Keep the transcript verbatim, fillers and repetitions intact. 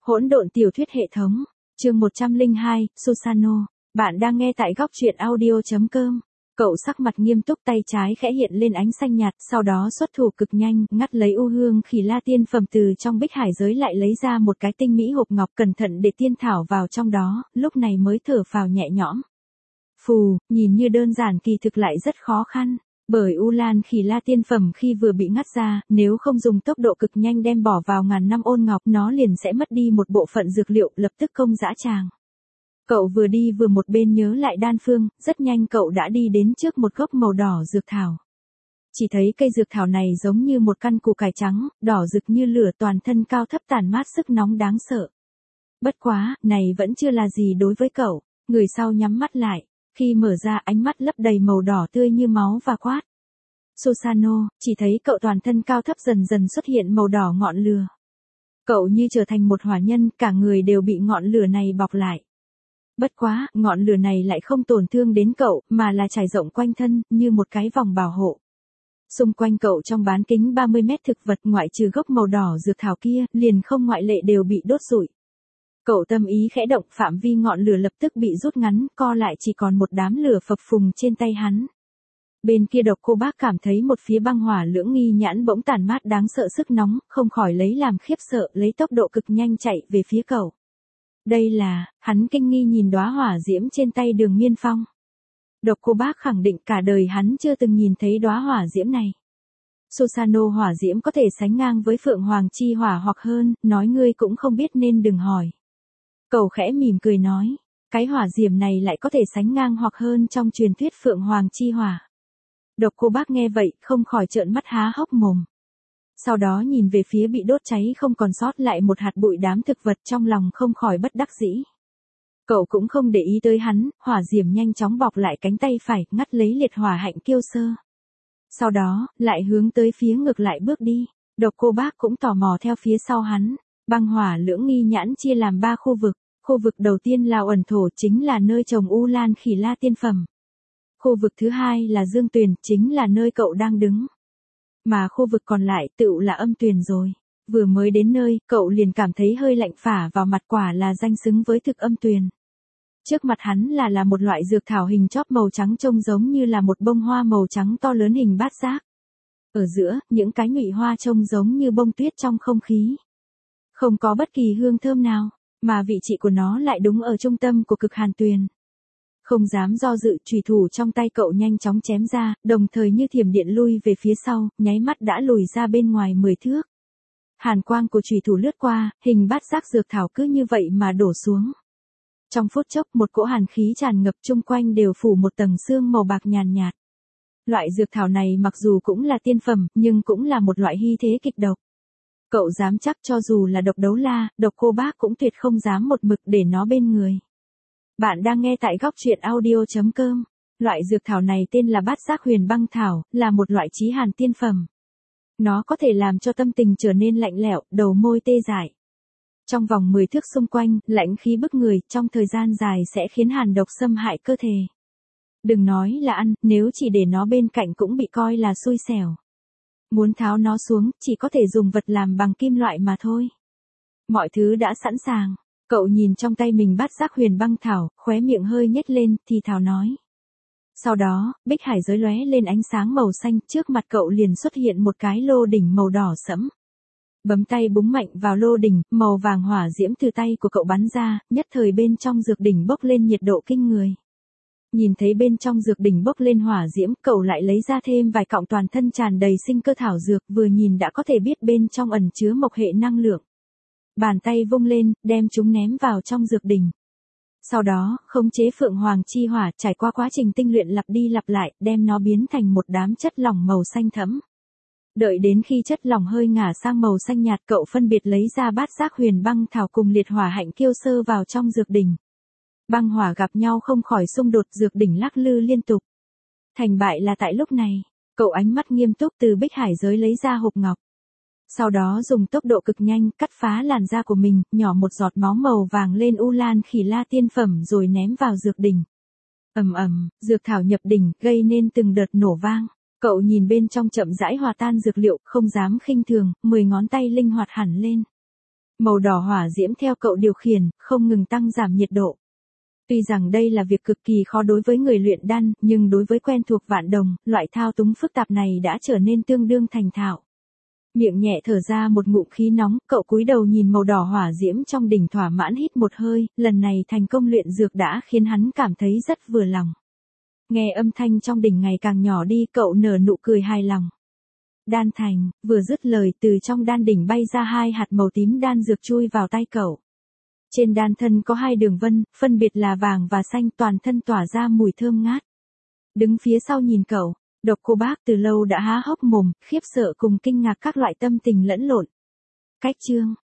Hỗn độn tiểu thuyết hệ thống, chương một trăm lẻ hai, Susano, bạn đang nghe tại góc truyện audio chấm com. Cậu sắc mặt nghiêm túc, tay trái khẽ hiện lên ánh xanh nhạt, sau đó xuất thủ cực nhanh, ngắt lấy u hương khỉ la tiên phẩm từ trong bích hải giới, lại lấy ra một cái tinh mỹ hộp ngọc, cẩn thận để tiên thảo vào trong đó, lúc này mới thở phào nhẹ nhõm. Phù, nhìn như đơn giản kỳ thực lại rất khó khăn. Bởi U Lan khỉ la tiên phẩm khi vừa bị ngắt ra, nếu không dùng tốc độ cực nhanh đem bỏ vào ngàn năm ôn ngọc, nó liền sẽ mất đi một bộ phận dược liệu, lập tức công dã tràng. Cậu vừa đi vừa một bên nhớ lại đan phương, rất nhanh cậu đã đi đến trước một gốc màu đỏ dược thảo. Chỉ thấy cây dược thảo này giống như một căn củ cải trắng, đỏ rực như lửa, toàn thân cao thấp tản mát sức nóng đáng sợ. Bất quá, này vẫn chưa là gì đối với cậu. Người sau nhắm mắt lại. Khi mở ra, ánh mắt lấp đầy màu đỏ tươi như máu và quát. Susano, chỉ thấy cậu toàn thân cao thấp dần dần xuất hiện màu đỏ ngọn lửa. Cậu như trở thành một hỏa nhân, cả người đều bị ngọn lửa này bọc lại. Bất quá, ngọn lửa này lại không tổn thương đến cậu, mà là trải rộng quanh thân, như một cái vòng bảo hộ. Xung quanh cậu trong bán kính ba mươi mét thực vật, ngoại trừ gốc màu đỏ dược thảo kia, liền không ngoại lệ đều bị đốt rụi. Cậu tâm ý khẽ động, phạm vi ngọn lửa lập tức bị rút ngắn, co lại chỉ còn một đám lửa phập phùng trên tay hắn. Bên kia Độc Cô Bác cảm thấy một phía băng hỏa lưỡng nghi nhãn bỗng tản mát đáng sợ sức nóng, không khỏi lấy làm khiếp sợ, lấy tốc độ cực nhanh chạy về phía cậu. Đây là, hắn kinh nghi nhìn đóa hỏa diễm trên tay Đường Miên Phong. Độc Cô Bác khẳng định cả đời hắn chưa từng nhìn thấy đóa hỏa diễm này. Susano hỏa diễm có thể sánh ngang với Phượng Hoàng chi hỏa hoặc hơn, nói ngươi cũng không biết nên đừng hỏi. Cậu khẽ mỉm cười nói, cái hỏa diễm này lại có thể sánh ngang hoặc hơn trong truyền thuyết Phượng Hoàng chi hỏa. Độc Cô Bác nghe vậy, không khỏi trợn mắt há hốc mồm. Sau đó nhìn về phía bị đốt cháy không còn sót lại một hạt bụi đám thực vật, trong lòng không khỏi bất đắc dĩ. Cậu cũng không để ý tới hắn, hỏa diễm nhanh chóng bọc lại cánh tay phải, ngắt lấy liệt hỏa hạnh kiêu sơ. Sau đó, lại hướng tới phía ngược lại bước đi. Độc Cô Bác cũng tò mò theo phía sau hắn. Băng hỏa lưỡng nghi nhãn chia làm ba khu vực. Khu vực đầu tiên là ẩn thổ, chính là nơi trồng U Lan khỉ la tiên phẩm. Khu vực thứ hai là dương tuyền, chính là nơi cậu đang đứng. Mà khu vực còn lại tựu là âm tuyền rồi. Vừa mới đến nơi, cậu liền cảm thấy hơi lạnh phả vào mặt, quả là danh xứng với thực âm tuyền. Trước mặt hắn là là một loại dược thảo hình chóp màu trắng, trông giống như là một bông hoa màu trắng to lớn hình bát giác. Ở giữa, những cái nhụy hoa trông giống như bông tuyết trong không khí. Không có bất kỳ hương thơm nào, mà vị trí của nó lại đúng ở trung tâm của cực hàn tuyền. Không dám do dự, chùy thủ trong tay cậu nhanh chóng chém ra, đồng thời như thiểm điện lui về phía sau, nháy mắt đã lùi ra bên ngoài mười thước. Hàn quang của chùy thủ lướt qua, hình bát giác dược thảo cứ như vậy mà đổ xuống. Trong phút chốc, một cỗ hàn khí tràn ngập, chung quanh đều phủ một tầng sương màu bạc nhàn nhạt. Loại dược thảo này mặc dù cũng là tiên phẩm, nhưng cũng là một loại hy thế kịch độc. Cậu dám chắc cho dù là Độc Đấu La, Độc Cô Bác cũng tuyệt không dám một mực để nó bên người. Bạn đang nghe tại góc truyện audio chấm com. Loại dược thảo này tên là Bát Giác Huyền Băng Thảo, là một loại chí hàn tiên phẩm. Nó có thể làm cho tâm tình trở nên lạnh lẽo, đầu môi tê dại. Trong vòng mười thước xung quanh, lạnh khí bức người, trong thời gian dài sẽ khiến hàn độc xâm hại cơ thể. Đừng nói là ăn, nếu chỉ để nó bên cạnh cũng bị coi là xui xẻo. Muốn tháo nó xuống, chỉ có thể dùng vật làm bằng kim loại mà thôi. Mọi thứ đã sẵn sàng. Cậu nhìn trong tay mình Bát Giác Huyền Băng Thảo, khóe miệng hơi nhếch lên, thì thào nói. Sau đó, bích hải giới lóe lên ánh sáng màu xanh, trước mặt cậu liền xuất hiện một cái lô đỉnh màu đỏ sẫm. Bấm tay búng mạnh vào lô đỉnh, màu vàng hỏa diễm từ tay của cậu bắn ra, nhất thời bên trong dược đỉnh bốc lên nhiệt độ kinh người. Nhìn thấy bên trong dược đỉnh bốc lên hỏa diễm, cậu lại lấy ra thêm vài cọng toàn thân tràn đầy sinh cơ thảo dược, vừa nhìn đã có thể biết bên trong ẩn chứa mộc hệ năng lượng. Bàn tay vung lên, đem chúng ném vào trong dược đỉnh. Sau đó, khống chế Phượng Hoàng chi hỏa, trải qua quá trình tinh luyện lặp đi lặp lại, đem nó biến thành một đám chất lỏng màu xanh thẫm. Đợi đến khi chất lỏng hơi ngả sang màu xanh nhạt, cậu phân biệt lấy ra Bát Giác Huyền Băng Thảo cùng liệt hỏa hạnh kiêu sơ vào trong dược đỉnh. Băng hỏa gặp nhau không khỏi xung đột, dược đỉnh lắc lư liên tục. Thành bại là tại lúc này, cậu ánh mắt nghiêm túc từ bích hải giới lấy ra hộp ngọc. Sau đó dùng tốc độ cực nhanh, cắt phá làn da của mình, nhỏ một giọt máu màu vàng lên U Lan khỉ la tiên phẩm rồi ném vào dược đỉnh. Ầm ầm, dược thảo nhập đỉnh, gây nên từng đợt nổ vang. Cậu nhìn bên trong chậm rãi hòa tan dược liệu, không dám khinh thường, mười ngón tay linh hoạt hẳn lên. Màu đỏ hỏa diễm theo cậu điều khiển, không ngừng tăng giảm nhiệt độ. Tuy rằng đây là việc cực kỳ khó đối với người luyện đan, nhưng đối với quen thuộc Vạn Đồng, loại thao túng phức tạp này đã trở nên tương đương thành thạo. Miệng nhẹ thở ra một ngụm khí nóng, cậu cúi đầu nhìn màu đỏ hỏa diễm trong đỉnh thỏa mãn hít một hơi, lần này thành công luyện dược đã khiến hắn cảm thấy rất vừa lòng. Nghe âm thanh trong đỉnh ngày càng nhỏ đi, cậu nở nụ cười hài lòng. Đan thành, vừa dứt lời từ trong đan đỉnh bay ra hai hạt màu tím đan dược chui vào tay cậu. Trên đan thân có hai đường vân, phân biệt là vàng và xanh, toàn thân tỏa ra mùi thơm ngát. Đứng phía sau nhìn cậu, Độc Cô Bác từ lâu đã há hốc mồm, khiếp sợ cùng kinh ngạc các loại tâm tình lẫn lộn. Cách chương